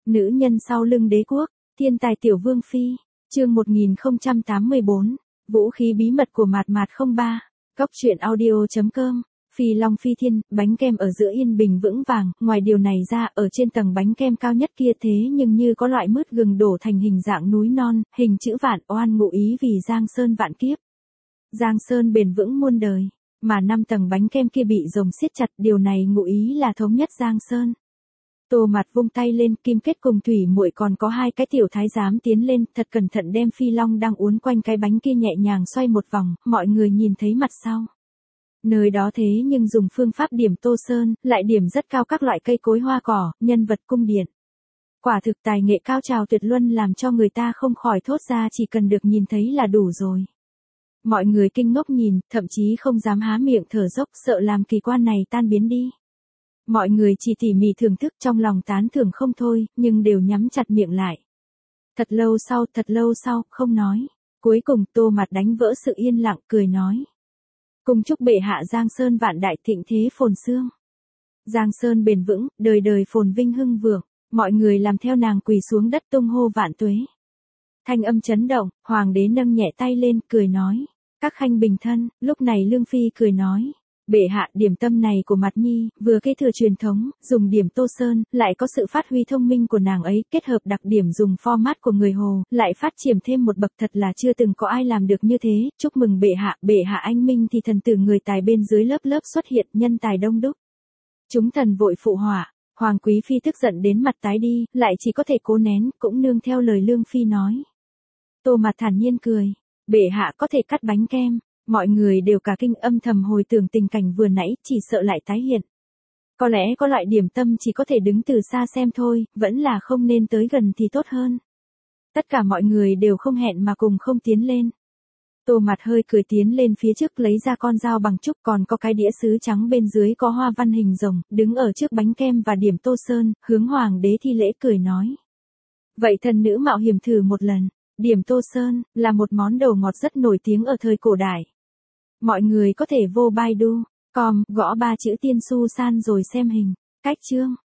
Nữ nhân sau lưng đế quốc, thiên tài tiểu vương phi, chương 1084, vũ khí bí mật của mạt mạt 03, cóc truyện audio.com. Phi long phi thiên, bánh kem ở giữa yên bình vững vàng, ngoài điều này ra ở trên tầng bánh kem cao nhất kia thế nhưng như có loại mứt gừng đổ thành hình dạng núi non, hình chữ vạn, oan ngụ ý vì Giang Sơn vạn kiếp. Giang Sơn bền vững muôn đời, mà 5 tầng bánh kem kia bị rồng siết chặt, điều này ngụ ý là thống nhất Giang Sơn. Tô Mạt vung tay lên, Kim Kết cùng Thủy Muội còn có 2 cái tiểu thái giám tiến lên, thật cẩn thận đem phi long đang uốn quanh cái bánh kia nhẹ nhàng xoay một vòng, mọi người nhìn thấy mặt sau. Nơi đó thế nhưng dùng phương pháp điểm tô sơn, lại điểm rất cao các loại cây cối hoa cỏ, nhân vật cung điện. Quả thực tài nghệ cao trào tuyệt luân làm cho người ta không khỏi thốt ra chỉ cần được nhìn thấy là đủ rồi. Mọi người kinh ngốc nhìn, thậm chí không dám há miệng thở dốc, sợ làm kỳ quan này tan biến đi. Mọi người chỉ tỉ mỉ thưởng thức trong lòng tán thưởng không thôi, nhưng đều nhắm chặt miệng lại. Thật lâu sau, không nói. Cuối cùng Tô Mạt đánh vỡ sự yên lặng, cười nói. Cùng chúc bệ hạ Giang Sơn vạn đại thịnh thế phồn xương. Giang Sơn bền vững, đời đời phồn vinh hưng vượng, mọi người làm theo nàng quỳ xuống đất tung hô vạn tuế. Thanh âm chấn động, hoàng đế nâng nhẹ tay lên, cười nói. Các khanh bình thân, lúc này Lương Phi cười nói. Bệ hạ, điểm tâm này của Mạt Nhi, vừa kế thừa truyền thống, dùng điểm tô sơn, lại có sự phát huy thông minh của nàng ấy, kết hợp đặc điểm dùng format của người Hồ, lại phát triển thêm một bậc, thật là chưa từng có ai làm được như thế, chúc mừng bệ hạ anh minh thì thần tử người tài bên dưới lớp lớp xuất hiện, nhân tài đông đúc. Chúng thần vội phụ họa, Hoàng Quý Phi tức giận đến mặt tái đi, lại chỉ có thể cố nén, cũng nương theo lời Lương Phi nói. Tô Mạt thản nhiên cười, bệ hạ có thể cắt bánh kem. Mọi người đều cả kinh âm thầm hồi tưởng tình cảnh vừa nãy, chỉ sợ lại tái hiện. Có lẽ có loại điểm tâm chỉ có thể đứng từ xa xem thôi, vẫn là không nên tới gần thì tốt hơn. Tất cả mọi người đều không hẹn mà cùng không tiến lên. Tô Mạt hơi cười tiến lên phía trước lấy ra con dao bằng trúc, còn có cái đĩa sứ trắng bên dưới có hoa văn hình rồng, đứng ở trước bánh kem và điểm tô sơn, hướng hoàng đế thi lễ cười nói. Vậy thần nữ mạo hiểm thử một lần. Điểm tô sơn, là một món đồ ngọt rất nổi tiếng ở thời cổ đại. Mọi người có thể vô Baidu.com, gõ 3 chữ Tiên Su San rồi xem hình. Cách chương.